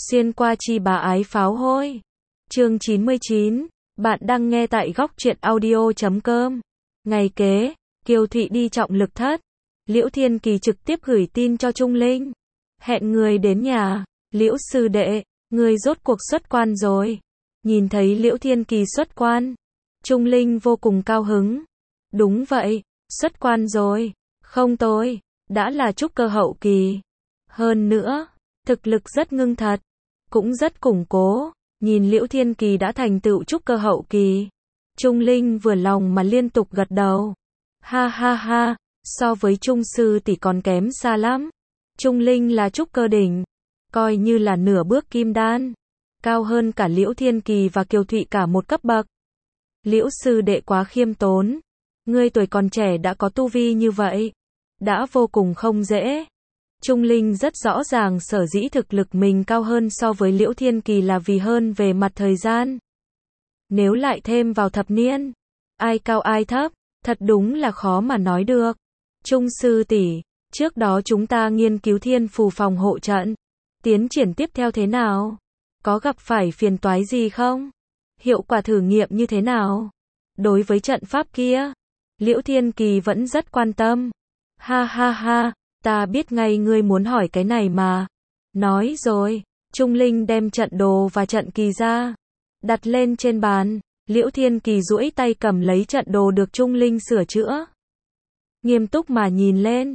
Xuyên qua chi bá ái pháo hôi. Chương 99, bạn đang nghe tại góc truyện audio.com. Ngày kế, Kiều Thụy đi trọng lực thất. Liễu Thiên Kỳ trực tiếp gửi tin cho Trung Linh. Hẹn người đến nhà. Liễu sư đệ, người rốt cuộc xuất quan rồi. Nhìn thấy Liễu Thiên Kỳ xuất quan, Trung Linh vô cùng cao hứng. Đúng vậy, xuất quan rồi. Không tôi, đã là trúc cơ hậu kỳ. Hơn nữa, thực lực rất ngưng thật, cũng rất củng cố. Nhìn Liễu Thiên Kỳ đã thành tựu trúc cơ hậu kỳ, Trung Linh vừa lòng mà liên tục gật đầu. Ha ha ha, so với Trung sư tỷ còn kém xa lắm. Trung Linh là trúc cơ đỉnh, coi như là nửa bước kim đan, cao hơn cả Liễu Thiên Kỳ và Kiều Thụy cả một cấp bậc. Liễu sư đệ quá khiêm tốn, ngươi tuổi còn trẻ đã có tu vi như vậy, đã vô cùng không dễ. Trung Linh rất rõ ràng sở dĩ thực lực mình cao hơn so với Liễu Thiên Kỳ là vì hơn về mặt thời gian. Nếu lại thêm vào thập niên, ai cao ai thấp, thật đúng là khó mà nói được. Trung sư tỷ, trước đó chúng ta nghiên cứu thiên phù phòng hộ trận, tiến triển tiếp theo thế nào? Có gặp phải phiền toái gì không? Hiệu quả thử nghiệm như thế nào? Đối với trận pháp kia, Liễu Thiên Kỳ vẫn rất quan tâm. Ha ha ha, ta biết ngay ngươi muốn hỏi cái này mà. Nói rồi, Trung Linh đem trận đồ và trận kỳ ra, đặt lên trên bàn. Liễu Thiên Kỳ duỗi tay cầm lấy trận đồ được Trung Linh sửa chữa, nghiêm túc mà nhìn lên.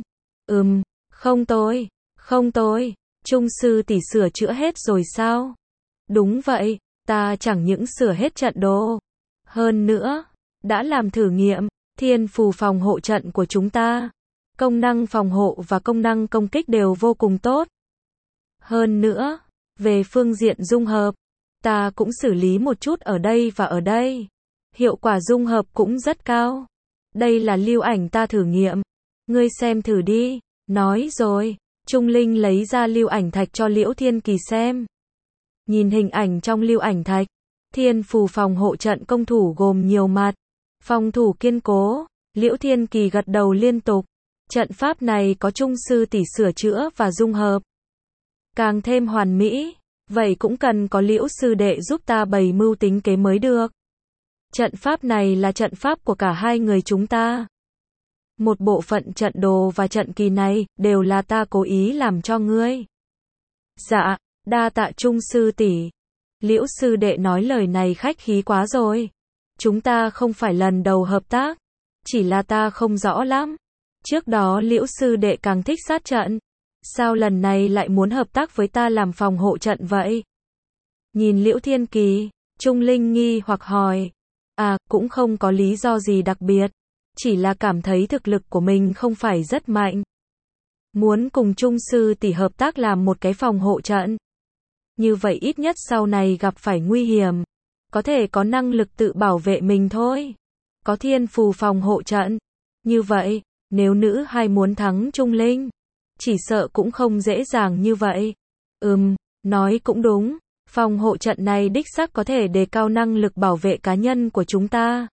Không tôi, Trung sư tỷ sửa chữa hết rồi sao? Đúng vậy, ta chẳng những sửa hết trận đồ, hơn nữa, đã làm thử nghiệm, thiên phù phòng hộ trận của chúng ta. Công năng phòng hộ và công năng công kích đều vô cùng tốt. Hơn nữa, về phương diện dung hợp, ta cũng xử lý một chút ở đây và ở đây. Hiệu quả dung hợp cũng rất cao. Đây là lưu ảnh ta thử nghiệm. Ngươi xem thử đi. Nói rồi, Trung Linh lấy ra lưu ảnh thạch cho Liễu Thiên Kỳ xem. Nhìn hình ảnh trong lưu ảnh thạch, thiên phù phòng hộ trận công thủ gồm nhiều mặt, phòng thủ kiên cố. Liễu Thiên Kỳ gật đầu liên tục. Trận pháp này có Trung sư tỷ sửa chữa và dung hợp, càng thêm hoàn mỹ. Vậy cũng cần có Liễu sư đệ giúp ta bày mưu tính kế mới được. Trận pháp này là trận pháp của cả hai người chúng ta. Một bộ phận trận đồ và trận kỳ này đều là ta cố ý làm cho ngươi. Dạ, đa tạ Trung sư tỷ. Liễu sư đệ nói lời này khách khí quá rồi. Chúng ta không phải lần đầu hợp tác, chỉ là ta không rõ lắm. Trước đó Liễu sư đệ càng thích sát trận, sao lần này lại muốn hợp tác với ta làm phòng hộ trận vậy? Nhìn Liễu Thiên Kỳ, Trung Linh nghi hoặc hỏi. Cũng không có lý do gì đặc biệt, chỉ là cảm thấy thực lực của mình không phải rất mạnh. Muốn cùng Trung sư tỷ hợp tác làm một cái phòng hộ trận. Như vậy ít nhất sau này gặp phải nguy hiểm, có thể có năng lực tự bảo vệ mình thôi. Có thiên phù phòng hộ trận. Như vậy, nếu nữ hai muốn thắng Trung Linh, chỉ sợ cũng không dễ dàng như vậy. Nói cũng đúng. Phòng hộ trận này đích xác có thể đề cao năng lực bảo vệ cá nhân của chúng ta.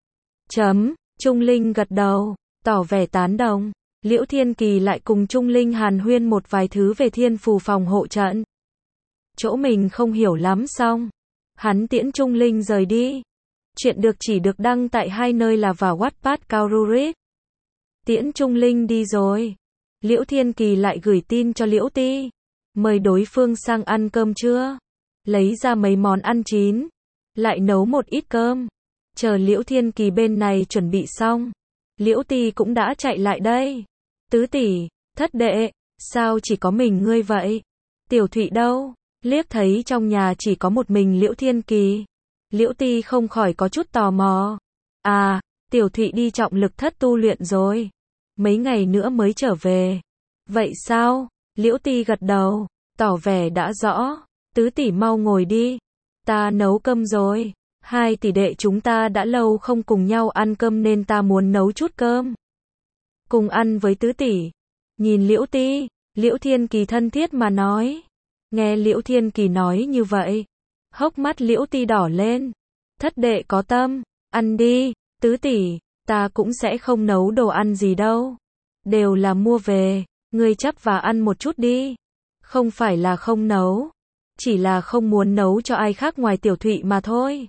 Trung Linh gật đầu, tỏ vẻ tán đồng. Liễu Thiên Kỳ lại cùng Trung Linh hàn huyên một vài thứ về thiên phù phòng hộ trận. Chỗ mình không hiểu lắm xong, hắn tiễn Trung Linh rời đi. Chuyện được chỉ được đăng tại hai nơi là vào Wattpad Kaururit. Tiễn Trung Linh đi rồi, Liễu Thiên Kỳ lại gửi tin cho Liễu Ti, mời đối phương sang ăn cơm trưa. Lấy ra mấy món ăn chín, lại nấu một ít cơm. Chờ Liễu Thiên Kỳ bên này chuẩn bị xong, Liễu Ti cũng đã chạy lại đây. Tứ tỷ, thất đệ, sao chỉ có mình ngươi vậy? Tiểu Thụy đâu? Liếc thấy trong nhà chỉ có một mình Liễu Thiên Kỳ, Liễu Ti không khỏi có chút tò mò. Tiểu Thụy đi trọng lực thất tu luyện rồi, mấy ngày nữa mới trở về. Vậy sao? Liễu Ti gật đầu, tỏ vẻ đã rõ. Tứ tỷ mau ngồi đi, ta nấu cơm rồi. Hai tỷ đệ chúng ta đã lâu không cùng nhau ăn cơm nên ta muốn nấu chút cơm cùng ăn với tứ tỷ. Nhìn Liễu Ti, Liễu Thiên Kỳ thân thiết mà nói. Nghe Liễu Thiên Kỳ nói như vậy, hốc mắt Liễu Ti đỏ lên. Thất đệ có tâm, ăn đi. Tứ tỷ, ta cũng sẽ không nấu đồ ăn gì đâu, đều là mua về, ngươi chấp và ăn một chút đi. Không phải là không nấu, chỉ là không muốn nấu cho ai khác ngoài Tiểu Thụy mà thôi.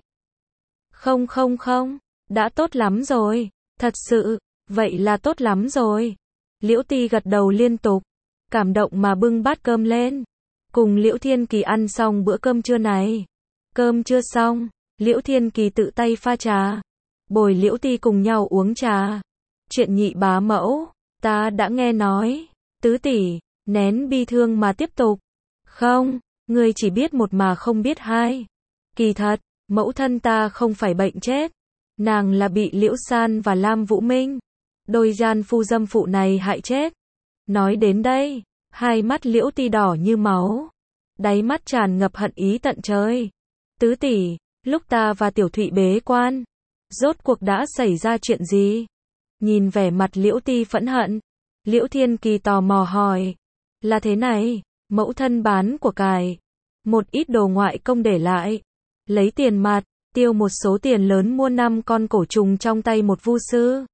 Không không không, đã tốt lắm rồi, thật sự, vậy là tốt lắm rồi. Liễu Ti gật đầu liên tục, cảm động mà bưng bát cơm lên. Cùng Liễu Thiên Kỳ ăn xong bữa cơm trưa này. Cơm chưa xong, Liễu Thiên Kỳ tự tay pha trà, bồi Liễu Ti cùng nhau uống trà. Chuyện nhị bá mẫu, ta đã nghe nói. Tứ tỷ, nén bi thương mà tiếp tục. Không, ngươi chỉ biết một mà không biết hai. Kỳ thật, mẫu thân ta không phải bệnh chết. Nàng là bị Liễu San và Lam Vũ Minh, đôi gian phu dâm phụ này hại chết. Nói đến đây, hai mắt Liễu Ti đỏ như máu, đáy mắt tràn ngập hận ý tận trời. Tứ tỷ, lúc ta và Tiểu Thụy bế quan, rốt cuộc đã xảy ra chuyện gì? Nhìn vẻ mặt Liễu Ti phẫn hận, Liễu Thiên Kỳ tò mò hỏi. Là thế này, mẫu thân bán của cải, một ít đồ ngoại công để lại, lấy tiền mặt, tiêu một số tiền lớn mua 5 con cổ trùng trong tay một vu sư.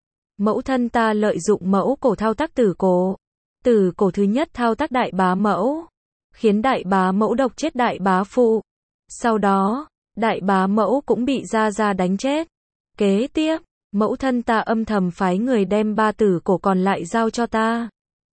Mẫu thân ta lợi dụng mẫu cổ thao tác tử cổ. Tử cổ thứ nhất thao tác đại bá mẫu, khiến đại bá mẫu độc chết đại bá phụ. Sau đó, đại bá mẫu cũng bị gia gia đánh chết. Kế tiếp, mẫu thân ta âm thầm phái người đem 3 tử cổ còn lại giao cho ta,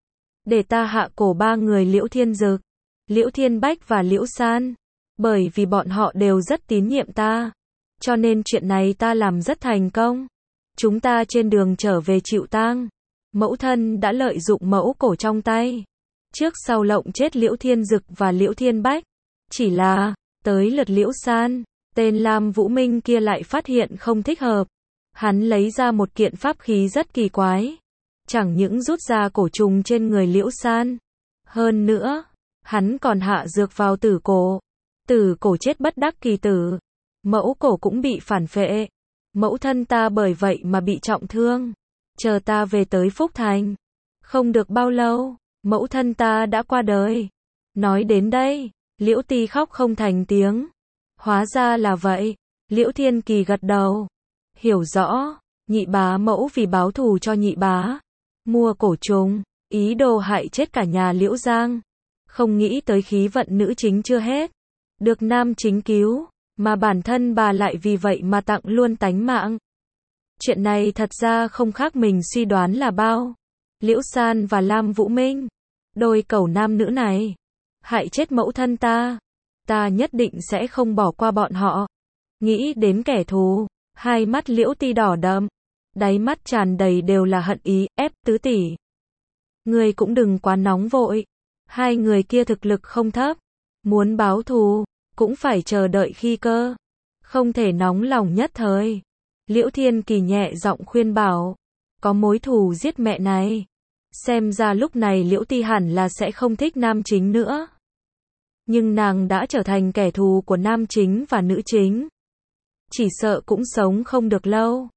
để ta hạ cổ 3 người Liễu Thiên Dực, Liễu Thiên Bách và Liễu San. Bởi vì bọn họ đều rất tín nhiệm ta, cho nên chuyện này ta làm rất thành công. Chúng ta trên đường trở về chịu tang, mẫu thân đã lợi dụng mẫu cổ trong tay, trước sau lộng chết Liễu Thiên Dực và Liễu Thiên Bách. Chỉ là, tới lượt Liễu San, tên Lam Vũ Minh kia lại phát hiện không thích hợp. Hắn lấy ra một kiện pháp khí rất kỳ quái, chẳng những rút ra cổ trùng trên người Liễu San, hơn nữa, hắn còn hạ dược vào tử cổ. Tử cổ chết bất đắc kỳ tử, mẫu cổ cũng bị phản phệ. Mẫu thân ta bởi vậy mà bị trọng thương. Chờ ta về tới Phúc Thành, không được bao lâu, mẫu thân ta đã qua đời. Nói đến đây, Liễu Ti khóc không thành tiếng. Hóa ra là vậy. Liễu Thiên Kỳ gật đầu, hiểu rõ, nhị bá mẫu vì báo thù cho nhị bá, mua cổ trùng, ý đồ hại chết cả nhà Liễu Giang. Không nghĩ tới khí vận nữ chính chưa hết, được nam chính cứu, mà bản thân bà lại vì vậy mà tặng luôn tánh mạng. Chuyện này thật ra không khác mình suy đoán là bao. Liễu San và Lam Vũ Minh, đôi cẩu nam nữ này, hại chết mẫu thân ta. Ta nhất định sẽ không bỏ qua bọn họ. Nghĩ đến kẻ thù, hai mắt Liễu Ti đỏ đậm, đáy mắt tràn đầy đều là hận ý. Ép tứ tỷ, người cũng đừng quá nóng vội. Hai người kia thực lực không thấp, muốn báo thù cũng phải chờ đợi khi cơ, không thể nóng lòng nhất thời. Liễu Thiên Kỳ nhẹ giọng khuyên bảo, có mối thù giết mẹ này. Xem ra lúc này Liễu Ti hẳn là sẽ không thích nam chính nữa. Nhưng nàng đã trở thành kẻ thù của nam chính và nữ chính, chỉ sợ cũng sống không được lâu.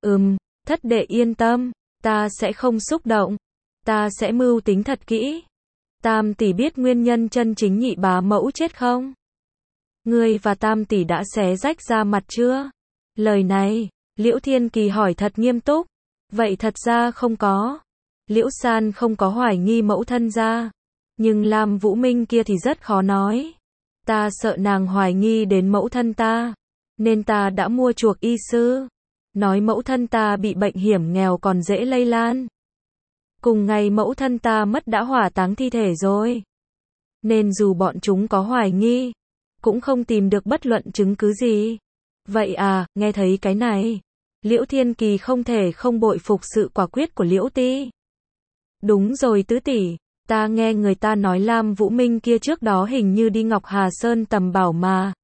Thất đệ yên tâm, ta sẽ không xúc động, ta sẽ mưu tính thật kỹ. Tam tỷ biết nguyên nhân chân chính nhị bá mẫu chết không? Ngươi và Tam tỷ đã xé rách ra mặt chưa? Lời này, Liễu Thiên Kỳ hỏi thật nghiêm túc. Vậy thật ra không có. Liễu San không có hoài nghi mẫu thân ra, nhưng Lam Vũ Minh kia thì rất khó nói. Ta sợ nàng hoài nghi đến mẫu thân ta, nên ta đã mua chuộc y sư, nói mẫu thân ta bị bệnh hiểm nghèo còn dễ lây lan. Cùng ngày mẫu thân ta mất đã hỏa táng thi thể rồi, nên dù bọn chúng có hoài nghi, cũng không tìm được bất luận chứng cứ gì. Vậy à, nghe thấy cái này, Liễu Thiên Kỳ không thể không bội phục sự quả quyết của Liễu Ti. Đúng rồi tứ tỷ, ta nghe người ta nói Lam Vũ Minh kia trước đó hình như đi Ngọc Hà Sơn tầm bảo mà.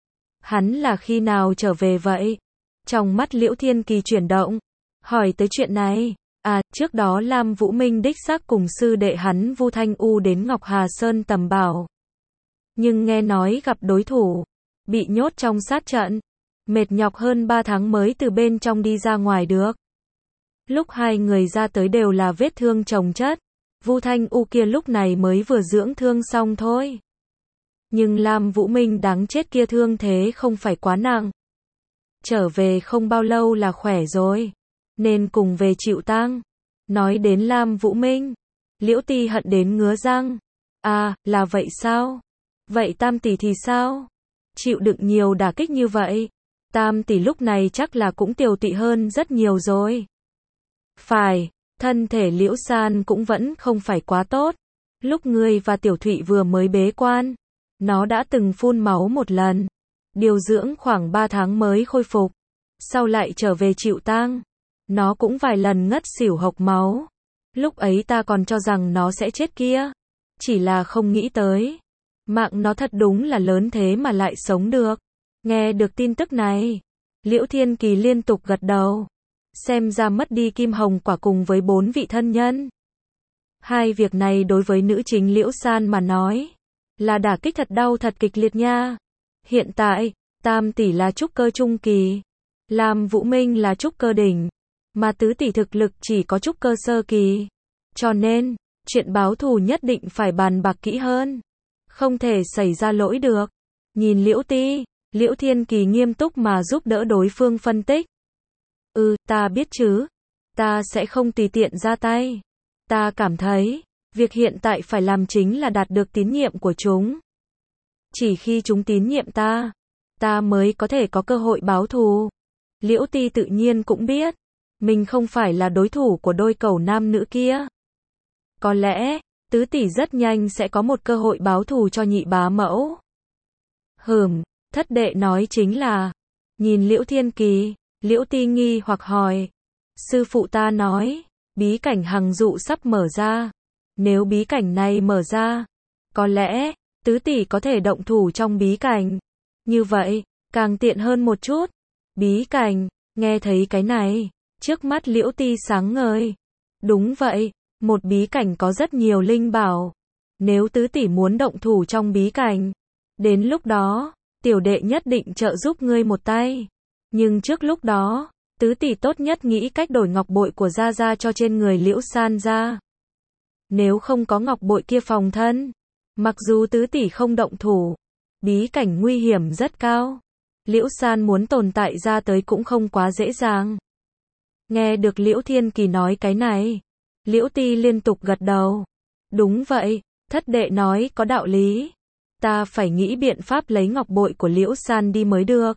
Hắn là khi nào trở về vậy? Trong mắt Liễu Thiên Kỳ chuyển động, hỏi tới chuyện này. À, trước đó Lam Vũ Minh đích xác cùng sư đệ hắn Vu Thanh U đến Ngọc Hà Sơn tầm bảo. Nhưng nghe nói gặp đối thủ, bị nhốt trong sát trận, mệt nhọc hơn 3 tháng mới từ bên trong đi ra ngoài được. Lúc hai người ra tới đều là vết thương chồng chất. Vu Thanh U kia lúc này mới vừa dưỡng thương xong thôi. Nhưng Lam Vũ Minh đáng chết kia thương thế không phải quá nặng. Trở về không bao lâu là khỏe rồi, nên cùng về chịu tang. Nói đến Lam Vũ Minh, Liễu Ti hận đến ngứa răng. À, là vậy sao? Vậy Tam tỷ thì sao? Chịu đựng nhiều đả kích như vậy, Tam tỷ lúc này chắc là cũng tiều tụy hơn rất nhiều rồi. Phải, thân thể Liễu San cũng vẫn không phải quá tốt. Lúc ngươi và Tiểu Thụy vừa mới bế quan, nó đã từng phun máu một lần. Điều dưỡng khoảng 3 tháng mới khôi phục. Sau lại trở về chịu tang. Nó cũng vài lần ngất xỉu hộc máu. Lúc ấy ta còn cho rằng nó sẽ chết kia. Chỉ là không nghĩ tới. Mạng nó thật đúng là lớn thế mà lại sống được. Nghe được tin tức này, Liễu Thiên Kỳ liên tục gật đầu. Xem ra mất đi kim hồng quả cùng với 4 vị thân nhân. Hai việc này đối với nữ chính Liễu San mà nói, là đả kích thật đau thật kịch liệt nha. Hiện tại, Tam tỷ là trúc cơ trung kỳ, Lam Vũ Minh là trúc cơ đỉnh, mà tứ tỷ thực lực chỉ có trúc cơ sơ kỳ. Cho nên, chuyện báo thù nhất định phải bàn bạc kỹ hơn. Không thể xảy ra lỗi được. Nhìn Liễu Thiên Kỳ nghiêm túc mà giúp đỡ đối phương phân tích. Ta biết chứ. Ta sẽ không tùy tiện ra tay. Ta cảm thấy, việc hiện tại phải làm chính là đạt được tín nhiệm của chúng. Chỉ khi chúng tín nhiệm ta mới có thể có cơ hội báo thù. Liễu Ti tự nhiên cũng biết, mình không phải là đối thủ của đôi cẩu nam nữ kia. Có lẽ, tứ tỷ rất nhanh sẽ có một cơ hội báo thù cho nhị bá mẫu. Thất đệ nói chính là, nhìn Liễu Thiên Kỳ, Liễu Ti nghi hoặc hỏi. Sư phụ ta nói, bí cảnh hằng dụ sắp mở ra. Nếu bí cảnh này mở ra, có lẽ, tứ tỷ có thể động thủ trong bí cảnh. Như vậy, càng tiện hơn một chút. Bí cảnh, nghe thấy cái này, trước mắt Liễu Ti sáng ngời. Đúng vậy, một bí cảnh có rất nhiều linh bảo. Nếu tứ tỷ muốn động thủ trong bí cảnh, đến lúc đó, tiểu đệ nhất định trợ giúp ngươi một tay. Nhưng trước lúc đó, tứ tỷ tốt nhất nghĩ cách đổi ngọc bội của Gia Gia cho trên người Liễu San ra. Nếu không có ngọc bội kia phòng thân, mặc dù tứ tỷ không động thủ, bí cảnh nguy hiểm rất cao. Liễu San muốn tồn tại ra tới cũng không quá dễ dàng. Nghe được Liễu Thiên Kỳ nói cái này, Liễu Ti liên tục gật đầu. Đúng vậy, thất đệ nói có đạo lý. Ta phải nghĩ biện pháp lấy ngọc bội của Liễu San đi mới được.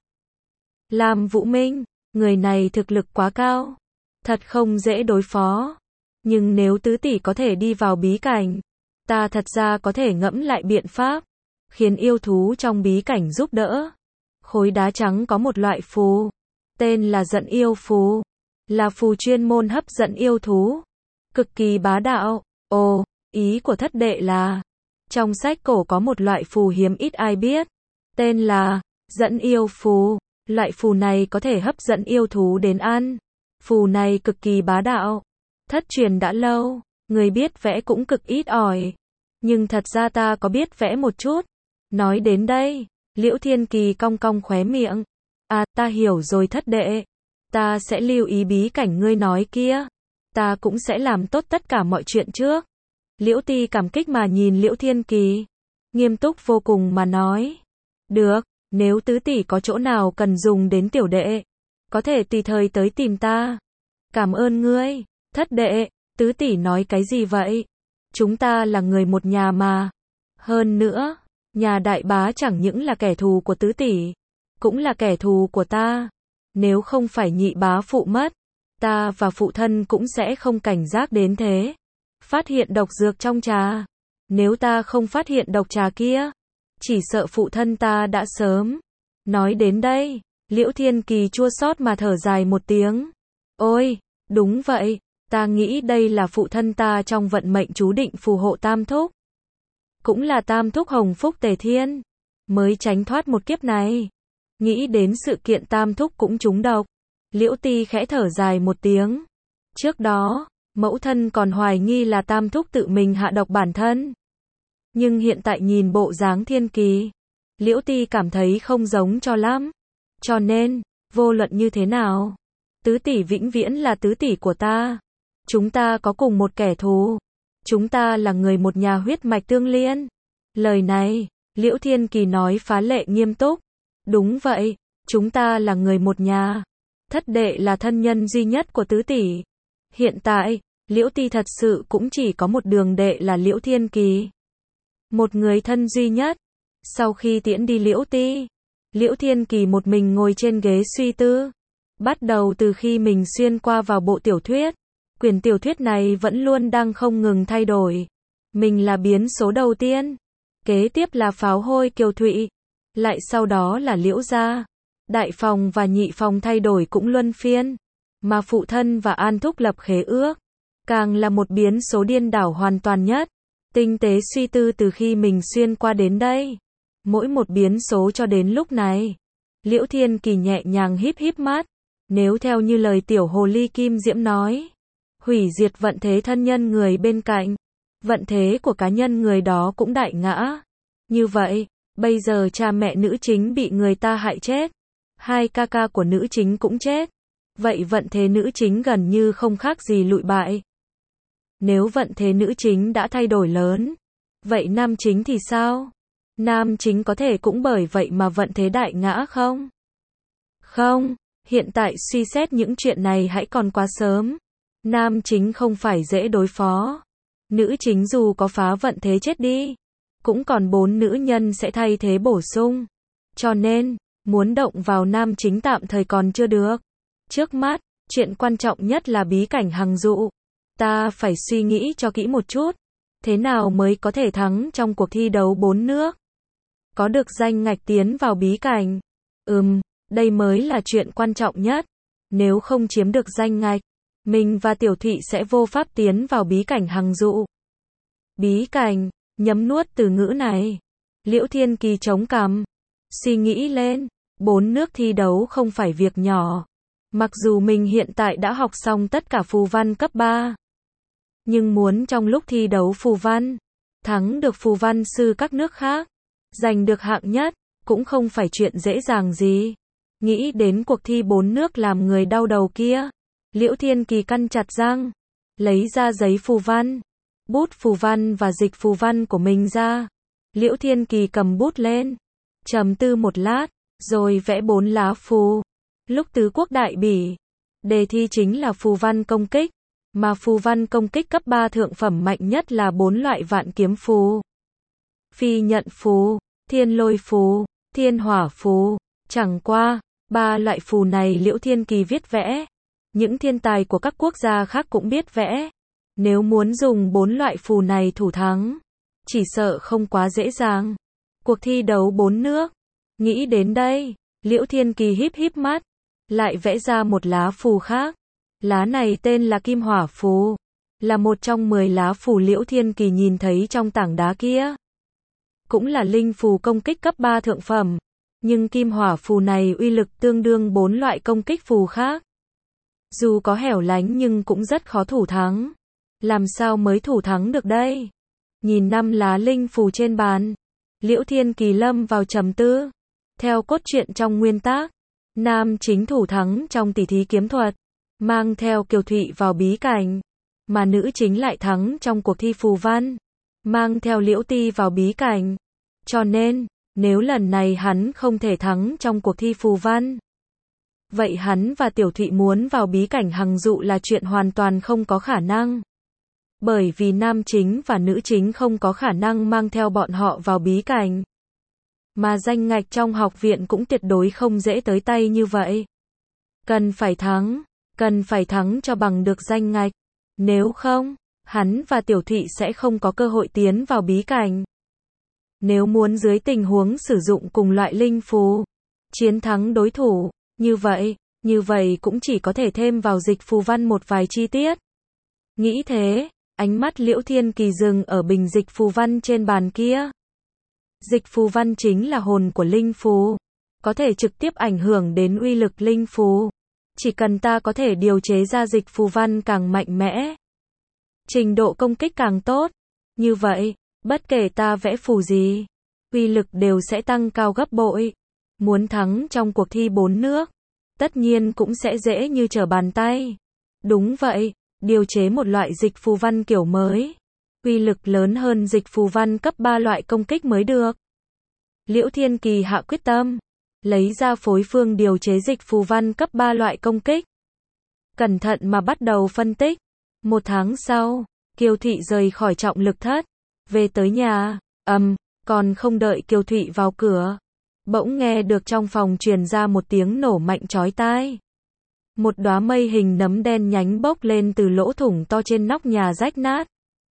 Lam Vũ Minh, người này thực lực quá cao, thật không dễ đối phó. Nhưng nếu tứ tỷ có thể đi vào bí cảnh, ta thật ra có thể ngẫm lại biện pháp, khiến yêu thú trong bí cảnh giúp đỡ. Khối đá trắng có một loại phù, tên là giận yêu phù, là phù chuyên môn hấp dẫn yêu thú, cực kỳ bá đạo. Ồ, ý của thất đệ là, trong sách cổ có một loại phù hiếm ít ai biết, tên là dẫn yêu phù. Loại phù này có thể hấp dẫn yêu thú đến ăn. Phù này cực kỳ bá đạo, thất truyền đã lâu, người biết vẽ cũng cực ít ỏi. Nhưng thật ra ta có biết vẽ một chút. Nói đến đây, Liễu Thiên Kỳ cong cong khóe miệng. Ta hiểu rồi thất đệ. Ta sẽ lưu ý bí cảnh ngươi nói kia. Ta cũng sẽ làm tốt tất cả mọi chuyện trước. Liễu Ti cảm kích mà nhìn Liễu Thiên Kỳ, nghiêm túc vô cùng mà nói. Được, nếu tứ tỷ có chỗ nào cần dùng đến tiểu đệ, có thể tùy thời tới tìm ta. Cảm ơn ngươi, thất đệ. Tứ tỷ nói cái gì vậy? Chúng ta là người một nhà mà. Hơn nữa, nhà đại bá chẳng những là kẻ thù của tứ tỷ, cũng là kẻ thù của ta. Nếu không phải nhị bá phụ mất, ta và phụ thân cũng sẽ không cảnh giác đến thế. Phát hiện độc dược trong trà. Nếu ta không phát hiện độc trà kia, chỉ sợ phụ thân ta đã sớm. Nói đến đây, Liễu Thiên Kỳ chua xót mà thở dài một tiếng. Ôi, đúng vậy, ta nghĩ đây là phụ thân ta trong vận mệnh chú định phù hộ Tam Thúc. Cũng là Tam Thúc hồng phúc tề thiên, mới tránh thoát một kiếp này. Nghĩ đến sự kiện Tam Thúc cũng trúng độc, Liễu Ti khẽ thở dài một tiếng. Trước đó, mẫu thân còn hoài nghi là Tam Thúc tự mình hạ độc bản thân. Nhưng hiện tại nhìn bộ dáng Thiên Kỳ, Liễu Ti cảm thấy không giống cho lắm. Cho nên, vô luận như thế nào, tứ tỷ vĩnh viễn là tứ tỷ của ta. Chúng ta có cùng một kẻ thù. Chúng ta là người một nhà huyết mạch tương liên. Lời này, Liễu Thiên Kỳ nói phá lệ nghiêm túc. Đúng vậy, chúng ta là người một nhà. Thất đệ là thân nhân duy nhất của tứ tỷ. Hiện tại, Liễu Ti thật sự cũng chỉ có một đường đệ là Liễu Thiên Kỳ. Một người thân duy nhất. Sau khi tiễn đi Liễu Ti, Liễu Thiên Kỳ một mình ngồi trên ghế suy tư. Bắt đầu từ khi mình xuyên qua vào bộ tiểu thuyết, quyển tiểu thuyết này vẫn luôn đang không ngừng thay đổi. Mình là biến số đầu tiên, kế tiếp là Pháo Hôi Kiều Thụy, lại sau đó là Liễu gia. Đại phòng và nhị phòng thay đổi cũng luân phiên, mà phụ thân và An Thúc lập khế ước, càng là một biến số điên đảo hoàn toàn nhất. Tinh tế suy tư từ khi mình xuyên qua đến đây, mỗi một biến số cho đến lúc này, Liễu Thiên Kỳ nhẹ nhàng híp híp mắt. Nếu theo như lời tiểu hồ ly Kim Diễm nói, hủy diệt vận thế thân nhân người bên cạnh, vận thế của cá nhân người đó cũng đại ngã. Như vậy, bây giờ cha mẹ nữ chính bị người ta hại chết, hai ca ca của nữ chính cũng chết. Vậy vận thế nữ chính gần như không khác gì lụi bại. Nếu vận thế nữ chính đã thay đổi lớn, vậy nam chính thì sao? Nam chính có thể cũng bởi vậy mà vận thế đại ngã không? Không, hiện tại suy xét những chuyện này hãy còn quá sớm. Nam chính không phải dễ đối phó. Nữ chính dù có phá vận thế chết đi, cũng còn 4 nữ nhân sẽ thay thế bổ sung. Cho nên, muốn động vào nam chính tạm thời còn chưa được. Trước mắt, chuyện quan trọng nhất là bí cảnh Hằng Dụ. Ta phải suy nghĩ cho kỹ một chút. Thế nào mới có thể thắng trong cuộc thi đấu 4 nước? Có được danh ngạch tiến vào bí cảnh. Đây mới là chuyện quan trọng nhất. Nếu không chiếm được danh ngạch, mình và Tiểu Thụy sẽ vô pháp tiến vào bí cảnh Hằng Dụ. Bí cảnh, nhấm nuốt từ ngữ này. Liễu Thiên Kỳ chống cằm, suy nghĩ lên, 4 nước thi đấu không phải việc nhỏ. Mặc dù mình hiện tại đã học xong tất cả phù văn cấp 3, nhưng muốn trong lúc thi đấu phù văn, thắng được phù văn sư các nước khác, giành được hạng nhất, cũng không phải chuyện dễ dàng gì. Nghĩ đến cuộc thi 4 nước làm người đau đầu kia, Liễu Thiên Kỳ căn chặt răng, lấy ra giấy phù văn, bút phù văn và dịch phù văn của mình ra. Liễu Thiên Kỳ cầm bút lên, trầm tư một lát, rồi vẽ 4 lá phù. Lúc tứ quốc đại bỉ, đề thi chính là phù văn công kích, mà phù văn công kích cấp 3 thượng phẩm mạnh nhất là 4 loại vạn kiếm phù, phi nhận phù, thiên lôi phù, thiên hỏa phù. Chẳng qua, 3 loại phù này Liễu Thiên Kỳ viết vẽ, những thiên tài của các quốc gia khác cũng biết vẽ. Nếu muốn dùng 4 loại phù này thủ thắng, chỉ sợ không quá dễ dàng. Cuộc thi đấu 4 nước. Nghĩ đến đây, Liễu Thiên Kỳ híp híp mắt, lại vẽ ra một lá phù khác. Lá này tên là Kim Hỏa phù, là một trong 10 lá phù Liễu Thiên Kỳ nhìn thấy trong tảng đá kia. Cũng là linh phù công kích cấp 3 thượng phẩm, nhưng Kim Hỏa phù này uy lực tương đương 4 loại công kích phù khác. Dù có hẻo lánh nhưng cũng rất khó thủ thắng. Làm sao mới thủ thắng được đây? Nhìn 5 lá linh phù trên bàn, Liễu Thiên Kỳ lâm vào trầm tư. Theo cốt truyện trong nguyên tác, nam chính thủ thắng trong tỷ thí kiếm thuật, mang theo Kiều Thụy vào bí cảnh, mà nữ chính lại thắng trong cuộc thi phù văn, mang theo Liễu Ti vào bí cảnh. Cho nên, nếu lần này hắn không thể thắng trong cuộc thi phù văn, vậy hắn và Tiểu Thụy muốn vào bí cảnh Hằng Dụ là chuyện hoàn toàn không có khả năng. Bởi vì nam chính và nữ chính không có khả năng mang theo bọn họ vào bí cảnh. Mà danh ngạch trong học viện cũng tuyệt đối không dễ tới tay như vậy. Cần phải thắng cho bằng được danh ngạch. Nếu không, hắn và Tiểu Thụy sẽ không có cơ hội tiến vào bí cảnh. Nếu muốn dưới tình huống sử dụng cùng loại linh phù, chiến thắng đối thủ, như vậy cũng chỉ có thể thêm vào dịch phù văn một vài chi tiết. Nghĩ thế, ánh mắt Liễu Thiên Kỳ dừng ở bình dịch phù văn trên bàn kia. Dịch phù văn chính là hồn của linh phù, có thể trực tiếp ảnh hưởng đến uy lực linh phù. Chỉ cần ta có thể điều chế ra dịch phù văn càng mạnh mẽ, trình độ công kích càng tốt, như vậy, bất kể ta vẽ phù gì, uy lực đều sẽ tăng cao gấp bội. Muốn thắng trong cuộc thi 4 nước, tất nhiên cũng sẽ dễ như trở bàn tay. Đúng vậy, điều chế một loại dịch phù văn kiểu mới, uy lực lớn hơn dịch phù văn cấp 3 loại công kích mới được. Liễu Thiên Kỳ hạ quyết tâm, lấy ra phối phương điều chế dịch phù văn cấp 3 loại công kích. Cẩn thận mà bắt đầu phân tích. 1 tháng sau, Kiều Thụy rời khỏi trọng lực thất, về tới nhà, Còn không đợi Kiều Thụy vào cửa, bỗng nghe được trong phòng truyền ra một tiếng nổ mạnh chói tai. Một đóa mây hình nấm đen nhánh bốc lên từ lỗ thủng to trên nóc nhà rách nát.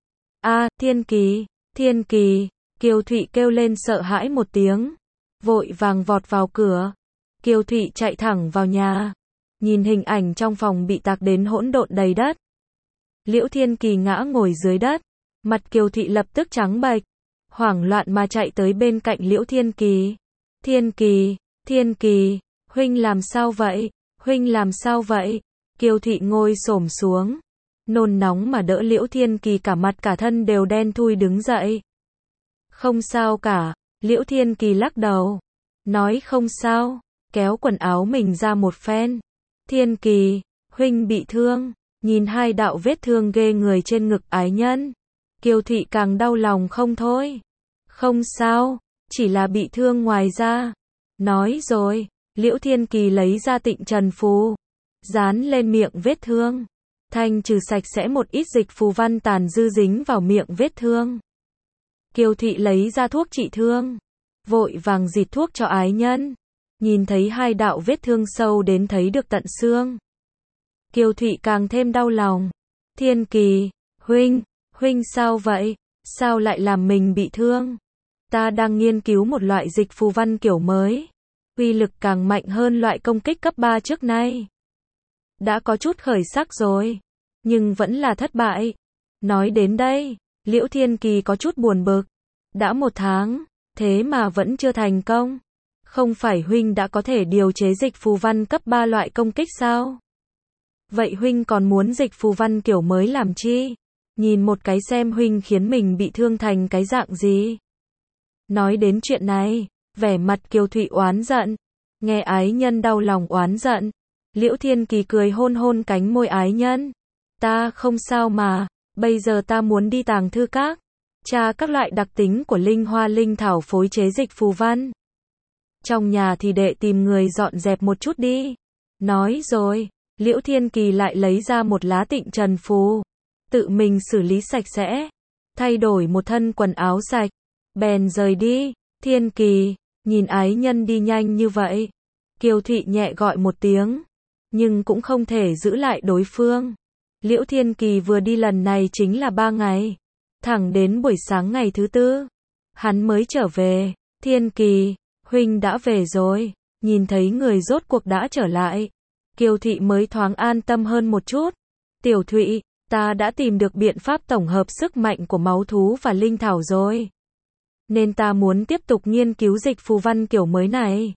A, Thiên Kỳ, Thiên Kỳ, Kiều Thụy kêu lên sợ hãi một tiếng, vội vàng vọt vào cửa. Kiều Thụy chạy thẳng vào nhà, nhìn hình ảnh trong phòng bị tạc đến hỗn độn đầy đất. Liễu Thiên Kỳ ngã ngồi dưới đất, mặt Kiều Thụy lập tức trắng bệch, hoảng loạn mà chạy tới bên cạnh Liễu Thiên Kỳ. Thiên Kỳ, Thiên Kỳ, huynh làm sao vậy? Huynh làm sao vậy? Kiều Thụy ngồi xổm xuống, nôn nóng mà đỡ Liễu Thiên Kỳ, cả mặt cả thân đều đen thui đứng dậy. Không sao cả, Liễu Thiên Kỳ lắc đầu, nói không sao, kéo quần áo mình ra một phen. Thiên Kỳ, huynh bị thương, nhìn hai đạo vết thương ghê người trên ngực ái nhân. Kiều Thụy càng đau lòng không thôi. Không sao, chỉ là bị thương ngoài da. Nói rồi, Liễu Thiên Kỳ lấy ra Tịnh Trần Phù, dán lên miệng vết thương, thanh trừ sạch sẽ một ít dịch phù văn tàn dư dính vào miệng vết thương. Kiều Thụy lấy ra thuốc trị thương, vội vàng dịt thuốc cho ái nhân. Nhìn thấy hai đạo vết thương sâu đến thấy được tận xương, Kiều Thụy càng thêm đau lòng. Thiên Kỳ, huynh sao vậy? Sao lại làm mình bị thương? Ta đang nghiên cứu một loại dịch phù văn kiểu mới, uy lực càng mạnh hơn loại công kích cấp 3 trước nay. Đã có chút khởi sắc rồi, nhưng vẫn là thất bại. Nói đến đây, Liễu Thiên Kỳ có chút buồn bực. Đã 1 tháng, thế mà vẫn chưa thành công. Không phải huynh đã có thể điều chế dịch phù văn cấp 3 loại công kích sao? Vậy huynh còn muốn dịch phù văn kiểu mới làm chi? Nhìn một cái xem huynh khiến mình bị thương thành cái dạng gì. Nói đến chuyện này, vẻ mặt Kiều Thụy oán giận. Nghe ái nhân đau lòng oán giận, Liễu Thiên Kỳ cười hôn hôn cánh môi ái nhân. Ta không sao mà, bây giờ ta muốn đi tàng thư các, tra các loại đặc tính của linh hoa linh thảo phối chế dịch phù văn. Trong nhà thì đệ tìm người dọn dẹp một chút đi. Nói rồi, Liễu Thiên Kỳ lại lấy ra một lá Tịnh Trần Phù, tự mình xử lý sạch sẽ, thay đổi một thân quần áo sạch, bèn rời đi. Thiên Kỳ, nhìn ái nhân đi nhanh như vậy, Kiều Thụy nhẹ gọi một tiếng, nhưng cũng không thể giữ lại đối phương. Liễu Thiên Kỳ vừa đi lần này chính là 3 ngày, thẳng đến buổi sáng ngày thứ 4, hắn mới trở về. Thiên Kỳ, huynh đã về rồi. Nhìn thấy người rốt cuộc đã trở lại, Kiều Thụy mới thoáng an tâm hơn một chút. Tiểu Thụy, ta đã tìm được biện pháp tổng hợp sức mạnh của máu thú và linh thảo rồi, nên ta muốn tiếp tục nghiên cứu dịch phù văn kiểu mới này.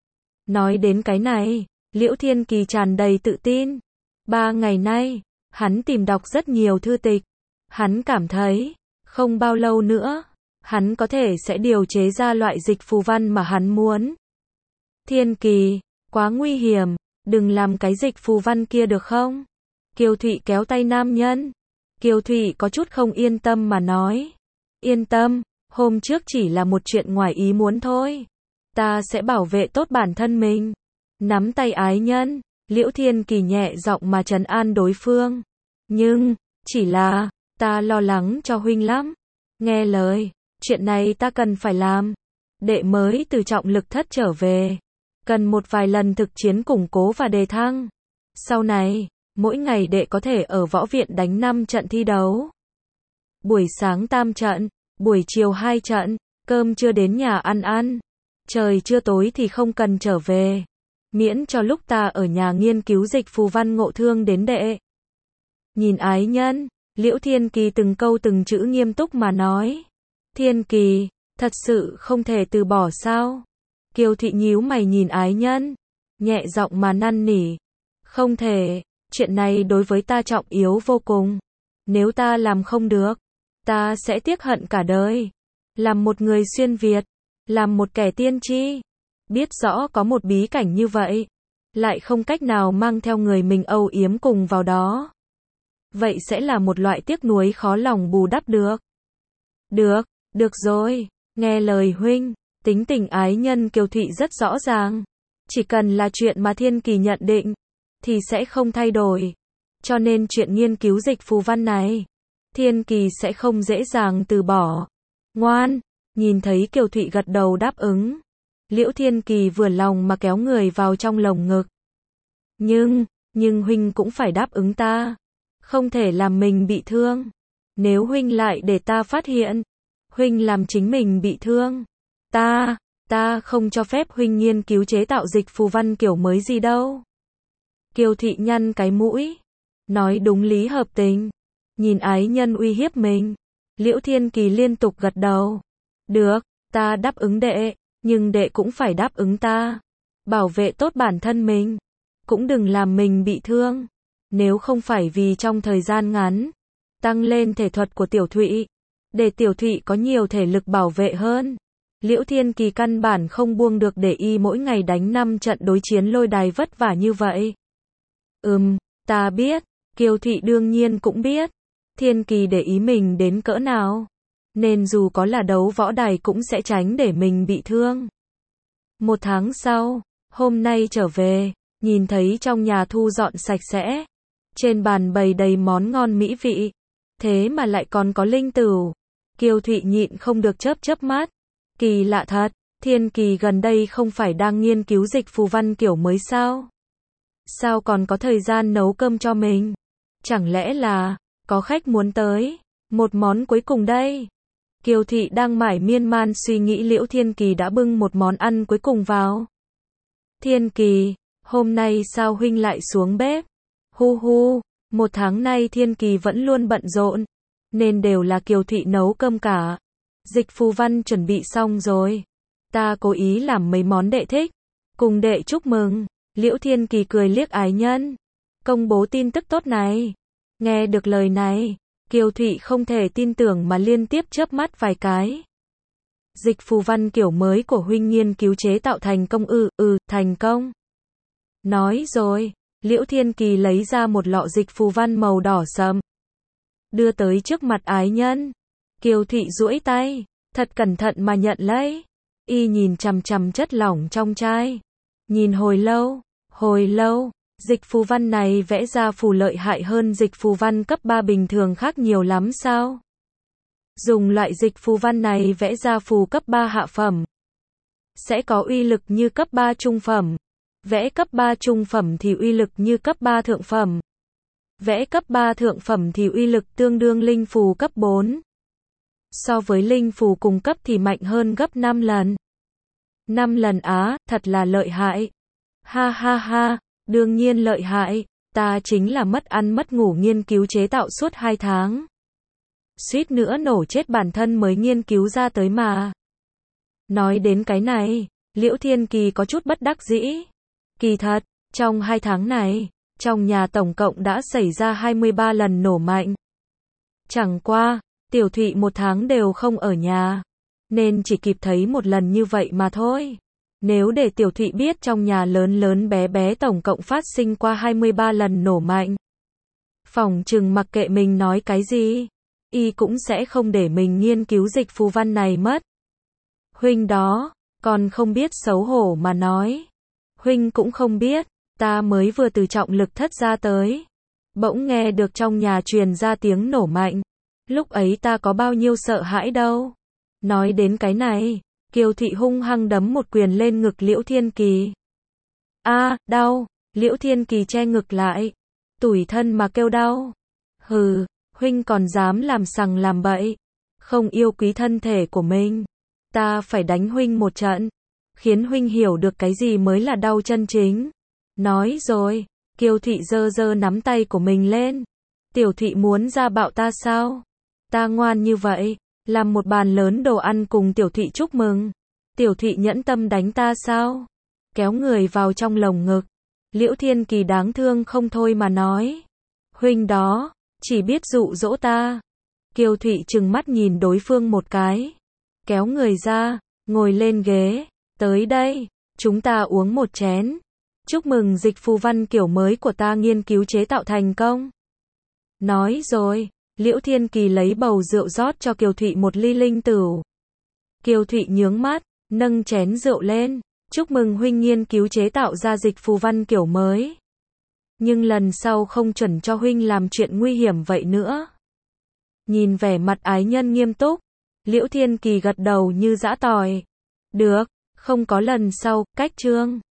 Nói đến cái này, Liễu Thiên Kỳ tràn đầy tự tin. 3 ngày nay, hắn tìm đọc rất nhiều thư tịch. Hắn cảm thấy, không bao lâu nữa, hắn có thể sẽ điều chế ra loại dịch phù văn mà hắn muốn. Thiên Kỳ, quá nguy hiểm, đừng làm cái dịch phù văn kia được không? Kiều Thụy kéo tay nam nhân. Kiều Thụy có chút không yên tâm mà nói. Yên tâm, hôm trước chỉ là một chuyện ngoài ý muốn thôi. Ta sẽ bảo vệ tốt bản thân mình. Nắm tay ái nhân, Liễu Thiên Kỳ nhẹ giọng mà trấn an đối phương. Nhưng, chỉ là, ta lo lắng cho huynh lắm. Nghe lời, chuyện này ta cần phải làm. Đệ mới từ trọng lực thất trở về, cần một vài lần thực chiến củng cố và đề thăng. Sau này, mỗi ngày đệ có thể ở võ viện đánh 5 trận thi đấu. Buổi sáng 3 trận, buổi chiều 2 trận, cơm trưa đến nhà ăn. Trời chưa tối thì không cần trở về, miễn cho lúc ta ở nhà nghiên cứu dịch phù văn ngộ thương đến đệ. Nhìn ái nhân, Liễu Thiên Kỳ từng câu từng chữ nghiêm túc mà nói. Thiên Kỳ, thật sự không thể từ bỏ sao? Kiều Thụy nhíu mày nhìn ái nhân, nhẹ giọng mà năn nỉ. Không thể, chuyện này đối với ta trọng yếu vô cùng. Nếu ta làm không được, ta sẽ tiếc hận cả đời. Làm một người xuyên Việt, làm một kẻ tiên tri, biết rõ có một bí cảnh như vậy, lại không cách nào mang theo người mình âu yếm cùng vào đó. Vậy sẽ là một loại tiếc nuối khó lòng bù đắp được. Được rồi, nghe lời huynh. Tính tình ái nhân Kiều Thụy rất rõ ràng. Chỉ cần là chuyện mà Thiên Kỳ nhận định, thì sẽ không thay đổi. Cho nên chuyện nghiên cứu dịch phù văn này, Thiên Kỳ sẽ không dễ dàng từ bỏ. Ngoan, Nhìn thấy Kiều Thụy gật đầu đáp ứng, Liễu Thiên Kỳ vừa lòng mà kéo người vào trong lồng ngực. Nhưng huynh cũng phải đáp ứng ta, không thể làm mình bị thương. Nếu huynh lại để ta phát hiện, huynh làm chính mình bị thương, ta không cho phép huynh nghiên cứu chế tạo dịch phù văn kiểu mới gì đâu. Kiều Thụy nhăn cái mũi, nói đúng lý hợp tình. Nhìn ái nhân uy hiếp mình, Liễu Thiên Kỳ liên tục gật đầu. Được, ta đáp ứng đệ, nhưng đệ cũng phải đáp ứng ta. Bảo vệ tốt bản thân mình, cũng đừng làm mình bị thương. Nếu không phải vì trong thời gian ngắn, tăng lên thể thuật của Tiểu Thụy, để Tiểu Thụy có nhiều thể lực bảo vệ hơn, Liễu Thiên Kỳ căn bản không buông được để y mỗi ngày đánh 5 trận đối chiến lôi đài vất vả như vậy. Ta biết, Kiều Thụy đương nhiên cũng biết, Thiên Kỳ để ý mình đến cỡ nào, nên dù có là đấu võ đài cũng sẽ tránh để mình bị thương. 1 tháng sau, hôm nay trở về, nhìn thấy trong nhà thu dọn sạch sẽ, trên bàn bày đầy món ngon mỹ vị, thế mà lại còn có linh tửu. Kiều Thụy nhịn không được chớp mắt. Kỳ lạ thật, Thiên Kỳ gần đây không phải đang nghiên cứu dịch phù văn kiểu mới sao? Sao còn có thời gian nấu cơm cho mình? Chẳng lẽ là có khách muốn tới? Một món cuối cùng đây. Kiều Thụy đang mải miên man suy nghĩ, Liễu Thiên Kỳ đã bưng một món ăn cuối cùng vào. Thiên Kỳ, hôm nay sao huynh lại xuống bếp? Hu, 1 tháng nay Thiên Kỳ vẫn luôn bận rộn, nên đều là Kiều Thụy nấu cơm cả. Dịch phù văn chuẩn bị xong rồi, ta cố ý làm mấy món đệ thích, cùng đệ chúc mừng. Liễu Thiên Kỳ cười liếc ái nhân, công bố tin tức tốt này. Nghe được lời này, Kiều Thụy không thể tin tưởng mà liên tiếp chớp mắt vài cái. Dịch phù văn kiểu mới của huynh nghiên cứu chế tạo thành công ư? Thành công. Nói rồi, Liễu Thiên Kỳ lấy ra một lọ dịch phù văn màu đỏ sẫm, đưa tới trước mặt ái nhân. Kiều Thụy duỗi tay, thật cẩn thận mà nhận lấy. Y nhìn chằm chằm chất lỏng trong chai, nhìn hồi lâu, dịch phù văn này vẽ ra phù lợi hại hơn dịch phù văn cấp 3 bình thường khác nhiều lắm sao? Dùng loại dịch phù văn này vẽ ra phù cấp 3 hạ phẩm, sẽ có uy lực như cấp 3 trung phẩm. Vẽ cấp 3 trung phẩm thì uy lực như cấp 3 thượng phẩm. Vẽ cấp 3 thượng phẩm thì uy lực tương đương linh phù cấp 4. So với linh phù cùng cấp thì mạnh hơn gấp 5 lần. 5 lần á, thật là lợi hại. Ha, đương nhiên lợi hại, ta chính là mất ăn mất ngủ nghiên cứu chế tạo suốt 2 tháng. Suýt nữa nổ chết bản thân mới nghiên cứu ra tới mà. Nói đến cái này, Liễu Thiên Kỳ có chút bất đắc dĩ. Kỳ thật, trong 2 tháng này, trong nhà tổng cộng đã xảy ra 23 lần nổ mạnh. Chẳng qua, Tiểu Thụy 1 tháng đều không ở nhà, nên chỉ kịp thấy 1 lần như vậy mà thôi. Nếu để Tiểu Thụy biết trong nhà lớn bé tổng cộng phát sinh qua 23 lần nổ mạnh, phỏng chừng mặc kệ mình nói cái gì, y cũng sẽ không để mình nghiên cứu dịch phù văn này mất. Huynh đó, còn không biết xấu hổ mà nói. Huynh cũng không biết, ta mới vừa từ trọng lực thất ra tới, bỗng nghe được trong nhà truyền ra tiếng nổ mạnh. Lúc ấy ta có bao nhiêu sợ hãi đâu. Nói đến cái này, Kiều Thụy hung hăng đấm một quyền lên ngực Liễu Thiên Kỳ. Đau. Liễu Thiên Kỳ che ngực lại, tủi thân mà kêu đau. Hừ, huynh còn dám làm sằng làm bậy, không yêu quý thân thể của mình. Ta phải đánh huynh một trận, khiến huynh hiểu được cái gì mới là đau chân chính. Nói rồi, Kiều Thụy giơ nắm tay của mình lên. Tiểu Thụy muốn ra bạo ta sao? Ta ngoan như vậy, làm một bàn lớn đồ ăn cùng Tiểu Thụy chúc mừng. Tiểu Thụy nhẫn tâm đánh ta sao? Kéo người vào trong lồng ngực, Liễu Thiên Kỳ đáng thương không thôi mà nói. Huynh đó, chỉ biết dụ dỗ ta. Kiều Thụy trừng mắt nhìn đối phương một cái, kéo người ra, ngồi lên ghế. Tới đây, chúng ta uống một chén. Chúc mừng dịch phù văn kiểu mới của ta nghiên cứu chế tạo thành công. Nói rồi, Liễu Thiên Kỳ lấy bầu rượu rót cho Kiều Thụy một ly linh tửu. Kiều Thụy nhướng mắt, nâng chén rượu lên. Chúc mừng huynh nghiên cứu chế tạo ra dịch phù văn kiểu mới. Nhưng lần sau không chuẩn cho huynh làm chuyện nguy hiểm vậy nữa. Nhìn vẻ mặt ái nhân nghiêm túc, Liễu Thiên Kỳ gật đầu như giã tỏi. Được, không có lần sau, cách chương.